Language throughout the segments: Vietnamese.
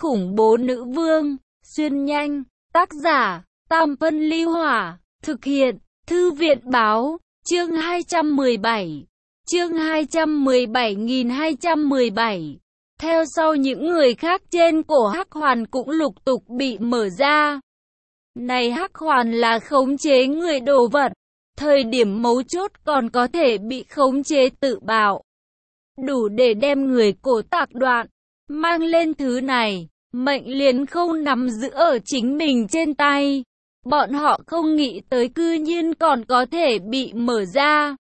khủng bố nữ vương, xuyên nhanh, tác giả, Tam Phân Ly Hỏa, thực hiện, Thư viện Báo, chương 217, chương 217.217. Theo sau những người khác trên cổ Hắc Hoàn cũng lục tục bị mở ra. Này Hắc Hoàn là khống chế người đồ vật, thời điểm mấu chốt còn có thể bị khống chế tự bạo. Đủ để đem người cổ tạc đoạn, mang lên thứ này, mệnh liền không nắm giữ ở chính mình trên tay. Bọn họ không nghĩ tới cư nhiên còn có thể bị mở ra.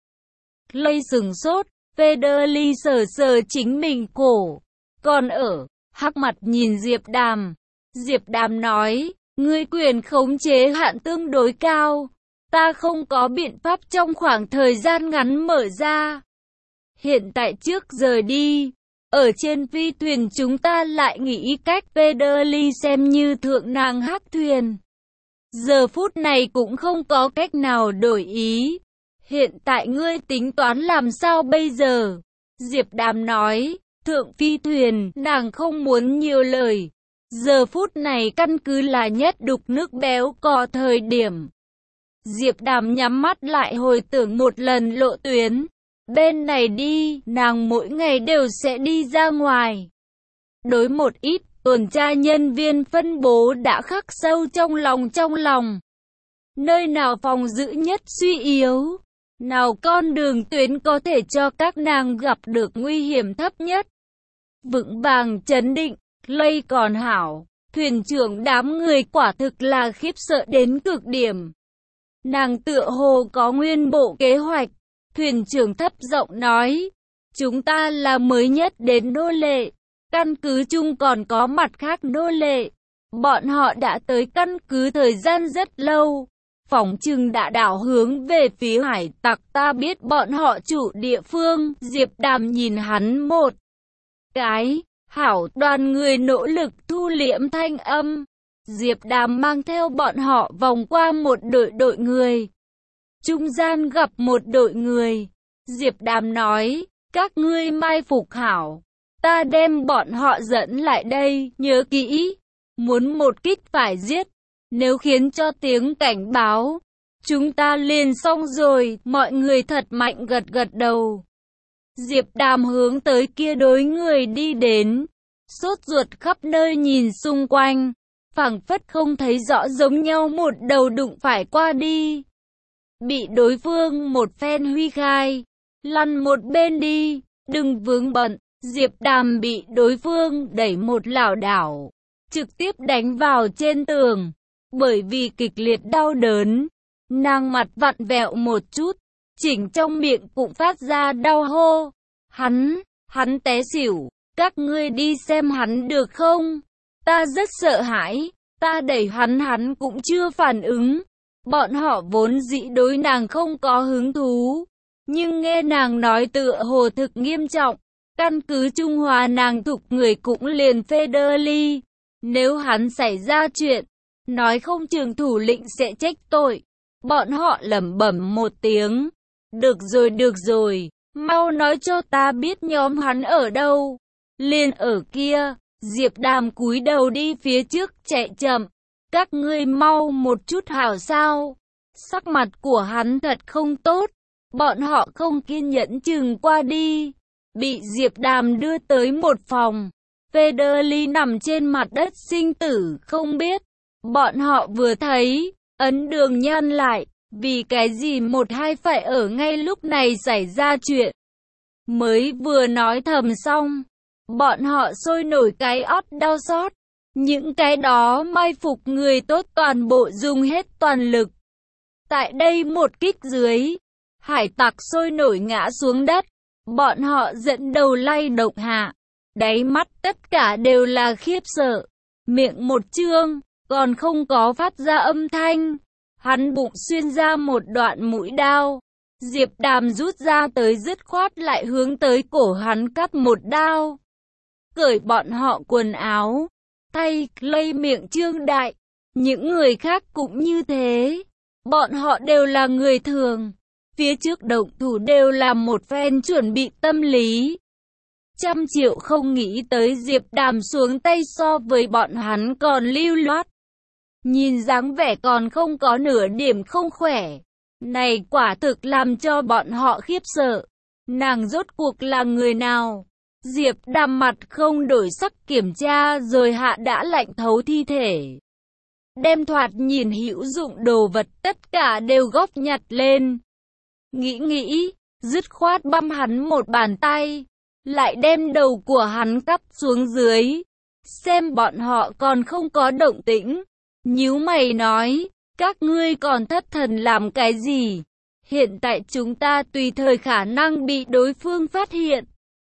Lây sừng sốt, Federly sờ sờ chính mình cổ. Còn ở, hắc mặt nhìn Diệp Đàm. Diệp Đàm nói, ngươi quyền khống chế hạn tương đối cao. Ta không có biện pháp trong khoảng thời gian ngắn mở ra. Hiện tại trước rời đi. Ở trên phi thuyền chúng ta lại nghĩ cách. Federly xem như thượng nàng hắc thuyền. Giờ phút này cũng không có cách nào đổi ý. Hiện tại ngươi tính toán làm sao bây giờ? Diệp Đàm nói, thượng phi thuyền, nàng không muốn nhiều lời. Giờ phút này căn cứ là nhất đục nước béo cò thời điểm. Diệp Đàm nhắm mắt lại hồi tưởng một lần lộ tuyến. Bên này đi, nàng mỗi ngày đều sẽ đi ra ngoài. Đối một ít tuần tra nhân viên phân bố đã khắc sâu trong lòng. Nơi nào phòng giữ nhất suy yếu, nào con đường tuyến có thể cho các nàng gặp được nguy hiểm thấp nhất. Vững vàng chấn định, lây còn hảo, thuyền trưởng đám người quả thực là khiếp sợ đến cực điểm. Nàng tựa hồ có nguyên bộ kế hoạch, thuyền trưởng thấp giọng nói, chúng ta là mới nhất đến nô lệ. Căn cứ chung còn có mặt khác nô lệ. Bọn họ đã tới căn cứ thời gian rất lâu. Phỏng chừng đã đảo hướng về phía hải tặc. Ta biết bọn họ chủ địa phương. Diệp Đàm nhìn hắn một cái. Hảo, đoàn người nỗ lực thu liễm thanh âm. Diệp Đàm mang theo bọn họ vòng qua một đội người. Trung gian gặp một đội người. Diệp Đàm nói, các ngươi mai phục hảo. Ta đem bọn họ dẫn lại đây, nhớ kỹ, muốn một kích phải giết, nếu khiến cho tiếng cảnh báo, chúng ta liền xong rồi, mọi người thật mạnh gật đầu. Diệp Đàm hướng tới kia đối người đi đến, sốt ruột khắp nơi nhìn xung quanh, phảng phất không thấy rõ giống nhau một đầu đụng phải qua đi. Bị đối phương một phen huy khai, lăn một bên đi, đừng vướng bận. Diệp Đàm bị đối phương đẩy một lảo đảo, trực tiếp đánh vào trên tường. Bởi vì kịch liệt đau đớn, nàng mặt vặn vẹo một chút, chỉnh trong miệng cũng phát ra đau hô. Hắn té xỉu, các ngươi đi xem hắn được không? Ta rất sợ hãi, ta đẩy hắn cũng chưa phản ứng. Bọn họ vốn dĩ đối nàng không có hứng thú, nhưng nghe nàng nói tựa hồ thực nghiêm trọng. Căn cứ Trung Hoa nàng thục người cũng liền Federly. Nếu hắn xảy ra chuyện, nói không chừng thủ lĩnh sẽ trách tội. Bọn họ lẩm bẩm một tiếng. Được rồi, mau nói cho ta biết nhóm hắn ở đâu. Liền ở kia. Diệp Đàm cúi đầu đi phía trước chạy chậm. Các ngươi mau một chút hảo sao. Sắc mặt của hắn thật không tốt. Bọn họ không kiên nhẫn chừng qua đi. Bị Diệp Đàm đưa tới một phòng. Federly nằm trên mặt đất sinh tử không biết. Bọn họ vừa thấy, ấn đường nhăn lại. Vì cái gì một hai phải ở ngay lúc này xảy ra chuyện. Mới vừa nói thầm xong, bọn họ sôi nổi cái ót đau xót. Những cái đó mai phục người tốt toàn bộ dùng hết toàn lực. Tại đây một kích dưới, hải tặc sôi nổi ngã xuống đất. Bọn họ dẫn đầu lay động hạ, đáy mắt tất cả đều là khiếp sợ, miệng một trương, còn không có phát ra âm thanh. Hắn bụng xuyên ra một đoạn mũi đao, Diệp Đàm rút ra tới dứt khoát lại hướng tới cổ hắn cắt một đao. Cởi bọn họ quần áo, thay lây miệng trương đại, những người khác cũng như thế, bọn họ đều là người thường. Phía trước động thủ đều là một phen chuẩn bị tâm lý. 100 triệu không nghĩ tới Diệp Đàm xuống tay so với bọn hắn còn lưu loát. Nhìn dáng vẻ còn không có nửa điểm không khỏe. Này quả thực làm cho bọn họ khiếp sợ. Nàng rốt cuộc là người nào? Diệp Đàm mặt không đổi sắc kiểm tra rồi hạ đã lạnh thấu thi thể. Đem thoạt nhìn hữu dụng đồ vật tất cả đều góp nhặt lên. Nghĩ, dứt khoát băm hắn một bàn tay. Lại đem đầu của hắn cắp xuống dưới. Xem bọn họ còn không có động tĩnh. Nhíu mày nói, các ngươi còn thất thần làm cái gì? Hiện tại chúng ta tùy thời khả năng bị đối phương phát hiện.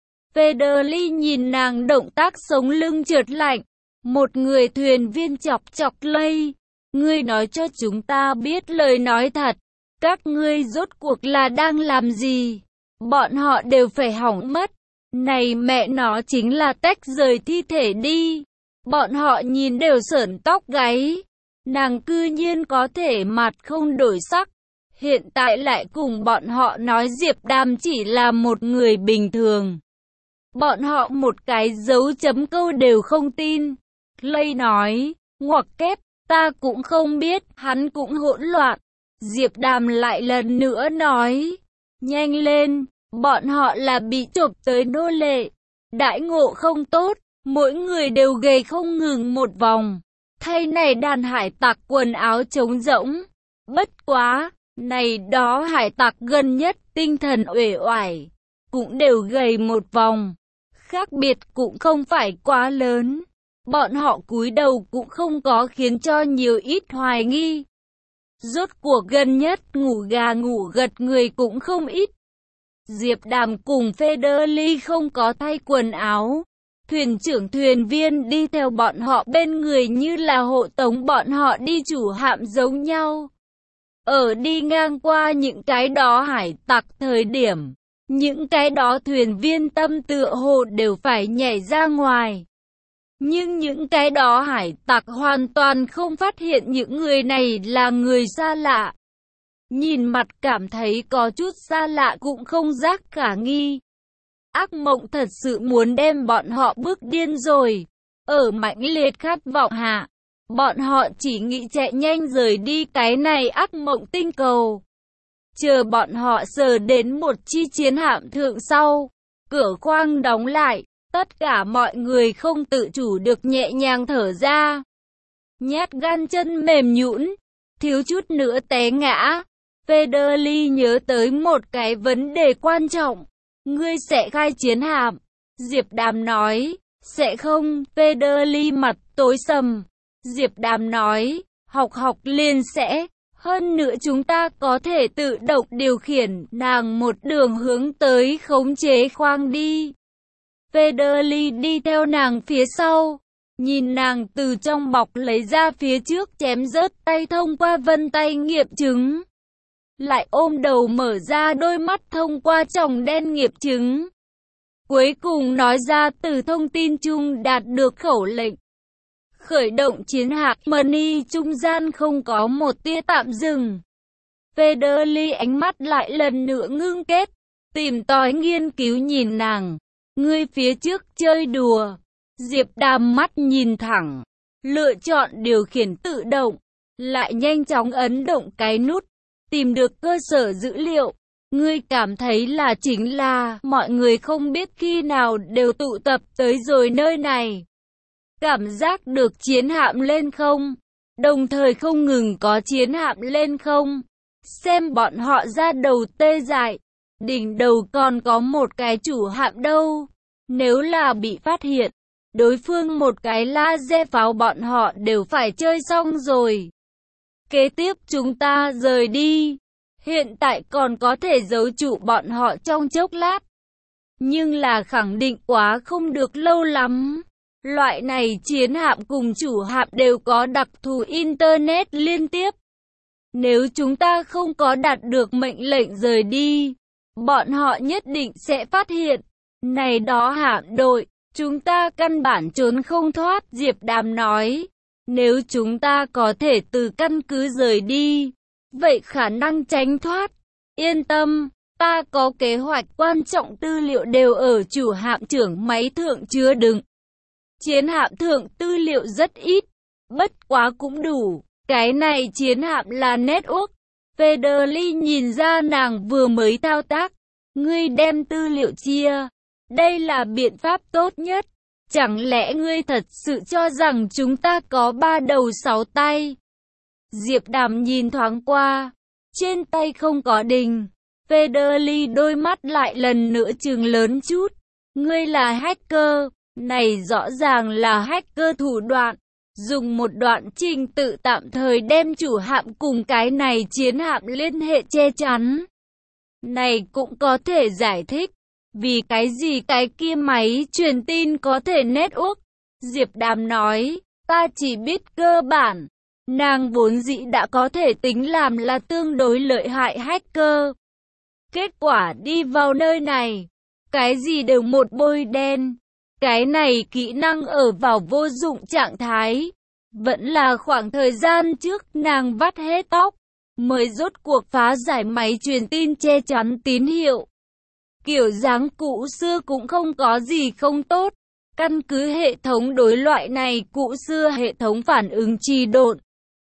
Federly nhìn nàng động tác sống lưng trượt lạnh. Một người thuyền viên chọc chọc lây. Ngươi nói cho chúng ta biết lời nói thật. Các ngươi rốt cuộc là đang làm gì? Bọn họ đều phải hỏng mất. Này mẹ nó chính là tách rời thi thể đi. Bọn họ nhìn đều sởn tóc gáy. Nàng cư nhiên có thể mặt không đổi sắc. Hiện tại lại cùng bọn họ nói Diệp Đàm chỉ là một người bình thường. Bọn họ một cái dấu chấm câu đều không tin. Clay nói, ngoặc kép, ta cũng không biết, hắn cũng hỗn loạn. Diệp Đàm lại lần nữa nói, nhanh lên, bọn họ là bị chộp tới nô lệ. Đãi ngộ không tốt, mỗi người đều gầy không ngừng một vòng. Thay này đàn hải tặc quần áo trống rỗng. Bất quá, này đó hải tặc gần nhất tinh thần uể oải, cũng đều gầy một vòng. Khác biệt cũng không phải quá lớn. Bọn họ cúi đầu cũng không có khiến cho nhiều ít hoài nghi. Rốt cuộc gần nhất ngủ gà ngủ gật người cũng không ít. Diệp Đàm cùng Federly không có thay quần áo. Thuyền trưởng thuyền viên đi theo bọn họ bên người như là hộ tống bọn họ đi chủ hạm giống nhau. Ở đi ngang qua những cái đó hải tặc thời điểm, những cái đó thuyền viên tâm tựa hồ đều phải nhảy ra ngoài. Nhưng những cái đó hải tặc hoàn toàn không phát hiện những người này là người xa lạ. Nhìn mặt cảm thấy có chút xa lạ cũng không giác khả nghi. Ác mộng thật sự muốn đem bọn họ bức điên rồi. Ở mãnh liệt khát vọng hạ, bọn họ chỉ nghĩ chạy nhanh rời đi cái này ác mộng tinh cầu. Chờ bọn họ sờ đến một chi chiến hạm thượng sau, cửa khoang đóng lại, tất cả mọi người không tự chủ được nhẹ nhàng thở ra. Nhát gan chân mềm nhũn, thiếu chút nữa té ngã. Federly nhớ tới một cái vấn đề quan trọng. Ngươi sẽ khai chiến hạm. Diệp Đàm nói, sẽ không. Federly mặt tối sầm. Diệp Đàm nói, học liền sẽ. Hơn nữa chúng ta có thể tự động điều khiển nàng một đường hướng tới khống chế khoang đi. Federly đi theo nàng phía sau. Nhìn nàng từ trong bọc lấy ra phía trước chém rớt tay thông qua vân tay nghiệm chứng. Lại ôm đầu mở ra đôi mắt thông qua tròng đen nghiệp chứng. Cuối cùng nói ra từ thông tin chung đạt được khẩu lệnh. Khởi động chiến hạm Money trung gian không có một tia tạm dừng. Federly ánh mắt lại lần nữa ngưng kết. Tìm tòi nghiên cứu nhìn nàng. Ngươi phía trước chơi đùa. Diệp Đàm mắt nhìn thẳng. Lựa chọn điều khiển tự động. Lại nhanh chóng ấn động cái nút. Tìm được cơ sở dữ liệu. Ngươi cảm thấy là chính là mọi người không biết khi nào đều tụ tập tới rồi nơi này. Cảm giác được chiến hạm lên không? Đồng thời không ngừng có chiến hạm lên không? Xem bọn họ ra đầu tê dại. Đỉnh đầu còn có một cái chủ hạm đâu. Nếu là bị phát hiện, đối phương một cái laser pháo bọn họ đều phải chơi xong rồi. Kế tiếp chúng ta rời đi. Hiện tại còn có thể giấu trụ bọn họ trong chốc lát. Nhưng là khẳng định quá không được lâu lắm. Loại này chiến hạm cùng chủ hạm đều có đặc thù Internet liên tiếp. Nếu chúng ta không có đạt được mệnh lệnh rời đi, bọn họ nhất định sẽ phát hiện. Này đó hạm đội, chúng ta căn bản trốn không thoát. Diệp Đàm nói, nếu chúng ta có thể từ căn cứ rời đi, vậy khả năng tránh thoát. Yên tâm, Ta có kế hoạch quan trọng, tư liệu đều ở chủ hạm trưởng máy thượng chứa đựng. Chiến hạm thượng tư liệu rất ít, bất quá cũng đủ. Cái này chiến hạm là network. Federly nhìn ra nàng vừa mới thao tác. Ngươi đem tư liệu chia. Đây là biện pháp tốt nhất. Chẳng lẽ ngươi thật sự cho rằng chúng ta có 3 đầu 6 tay? Diệp Đàm nhìn thoáng qua. Trên tay không có đình. Federly đôi mắt lại lần nữa trừng lớn chút. Ngươi là hacker. Này rõ ràng là hacker thủ đoạn. Dùng một đoạn trình tự tạm thời đem chủ hạm cùng cái này chiến hạm liên hệ che chắn. Này cũng có thể giải thích. Vì cái gì cái kia máy truyền tin có thể network? Diệp Đàm nói, ta chỉ biết cơ bản. Nàng vốn dĩ đã có thể tính làm là tương đối lợi hại hacker. Kết quả đi vào nơi này, cái gì đều một bôi đen. Cái này kỹ năng ở vào vô dụng trạng thái. Vẫn là khoảng thời gian trước nàng vắt hết tóc, mới rốt cuộc phá giải máy truyền tin che chắn tín hiệu. Kiểu dáng cũ xưa cũng không có gì không tốt. Căn cứ hệ thống đối loại này cũ xưa hệ thống phản ứng trì độn.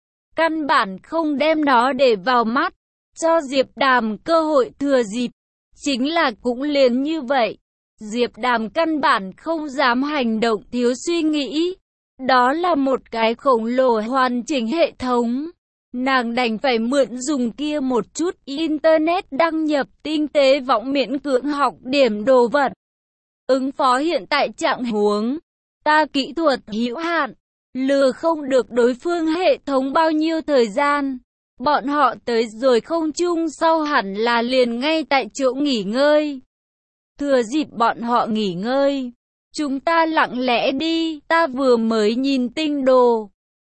Căn bản không đem nó để vào mắt, cho Diệp Đàm cơ hội thừa dịp. Chính là cũng liền như vậy. Diệp Đàm căn bản không dám hành động thiếu suy nghĩ. Đó là một cái khổng lồ hoàn chỉnh hệ thống. Nàng đành phải mượn dùng kia một chút internet đăng nhập tinh tế võng miễn cưỡng học điểm đồ vật. Ứng phó hiện tại trạng huống, ta kỹ thuật hữu hạn, lừa không được đối phương hệ thống bao nhiêu thời gian. Bọn họ tới rồi không chung sau hẳn là liền ngay tại chỗ nghỉ ngơi. Thừa dịp bọn họ nghỉ ngơi, chúng ta lặng lẽ đi, ta vừa mới nhìn tinh đồ.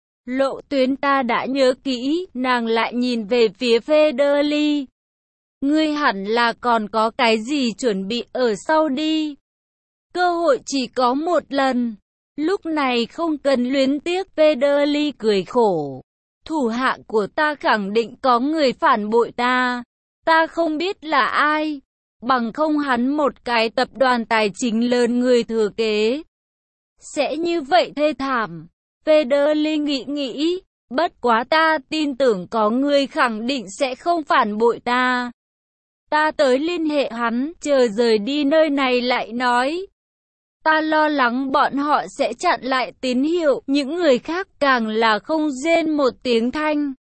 Lộ tuyến ta đã nhớ kỹ, nàng lại nhìn về phía Federly. Ngươi hẳn là còn có cái gì chuẩn bị ở sau đi. Cơ hội chỉ có một lần. Lúc này không cần luyến tiếc. Federly cười khổ. Thủ hạ của ta khẳng định có người phản bội ta. Ta không biết là ai. Bằng không hắn một cái tập đoàn tài chính lớn người thừa kế. Sẽ như vậy thê thảm. Federly nghĩ, bất quá ta tin tưởng có người khẳng định sẽ không phản bội ta. Ta tới liên hệ hắn, chờ rời đi nơi này lại nói. Ta lo lắng bọn họ sẽ chặn lại tín hiệu, những người khác càng là không rên một tiếng thanh.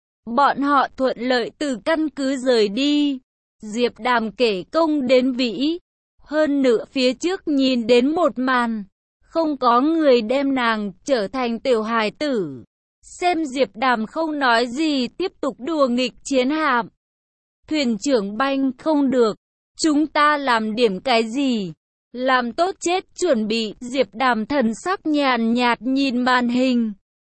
Bọn họ thuận lợi từ căn cứ rời đi. Diệp Đàm kể công đến vĩ. Hơn nữa phía trước nhìn đến một màn. Không có người đem nàng trở thành tiểu hài tử. Xem Diệp Đàm không nói gì tiếp tục đùa nghịch chiến hạm. Thuyền trưởng banh không được. Chúng ta làm điểm cái gì? Làm tốt chết chuẩn bị. Diệp Đàm thần sắc nhàn nhạt nhìn màn hình.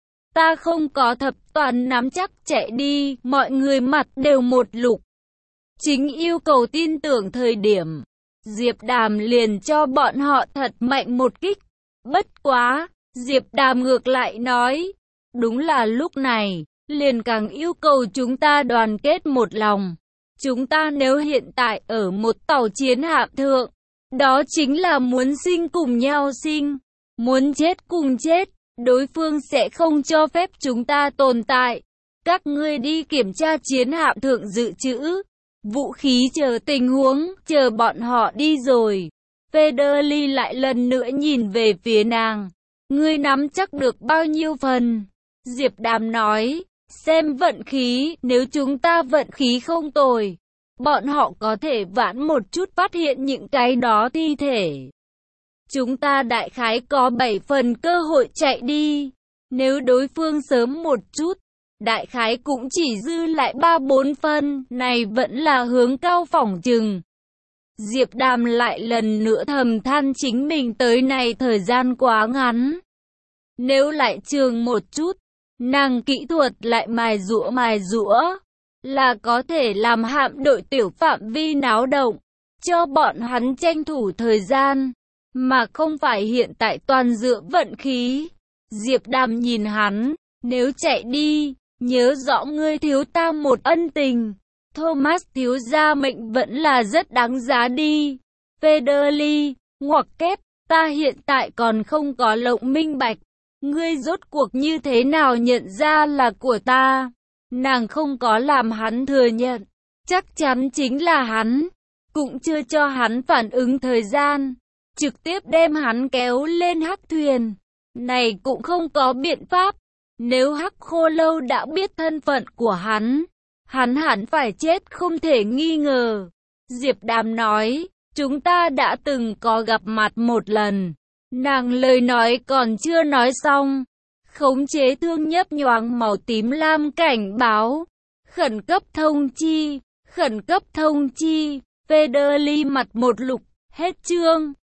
Ta không có thập toàn nắm chắc chạy đi. Mọi người mặt đều một lục. Chính yêu cầu tin tưởng thời điểm. Diệp Đàm liền cho bọn họ thật mạnh một kích. Bất quá, Diệp Đàm ngược lại nói, đúng là lúc này, liền càng yêu cầu chúng ta đoàn kết một lòng. Chúng ta nếu hiện tại ở một tàu chiến hạm thượng, đó chính là muốn sinh cùng nhau sinh, muốn chết cùng chết, đối phương sẽ không cho phép chúng ta tồn tại. Các ngươi đi kiểm tra chiến hạm thượng dự trữ, vũ khí chờ tình huống, chờ bọn họ đi rồi. Federly lại lần nữa nhìn về phía nàng. Ngươi nắm chắc được bao nhiêu phần? Diệp Đàm nói, xem vận khí, nếu chúng ta vận khí không tồi, bọn họ có thể vãn một chút phát hiện những cái đó thi thể. Chúng ta đại khái có 7 phần cơ hội chạy đi. Nếu đối phương sớm một chút, đại khái cũng chỉ dư lại 3-4 phân, này vẫn là hướng cao phỏng chừng. Diệp Đàm lại lần nữa thầm than chính mình tới này thời gian quá ngắn. Nếu lại trường một chút, nàng kỹ thuật lại mài giũa, là có thể làm hạm đội tiểu phạm vi náo động, cho bọn hắn tranh thủ thời gian, mà không phải hiện tại toàn dựa vận khí. Diệp Đàm nhìn hắn, nếu chạy đi, nhớ rõ ngươi thiếu ta một ân tình. Thomas thiếu gia mệnh vẫn là rất đáng giá đi. Federly, ngoặc kép, ta hiện tại còn không có lộng minh bạch. Ngươi rốt cuộc như thế nào nhận ra là của ta? Nàng không có làm hắn thừa nhận. Chắc chắn chính là hắn. Cũng chưa cho hắn phản ứng thời gian. Trực tiếp đem hắn kéo lên hắc thuyền. Này cũng không có biện pháp. Nếu hắc khô lâu đã biết thân phận của hắn hẳn phải chết không thể nghi ngờ. Diệp Đàm nói, chúng ta đã từng có gặp mặt một lần. Nàng lời nói còn chưa nói xong. Khống chế thương nhấp nhoáng màu tím lam cảnh báo. Khẩn cấp thông chi, khẩn cấp thông chi. Federly mặt một lục, hết chương.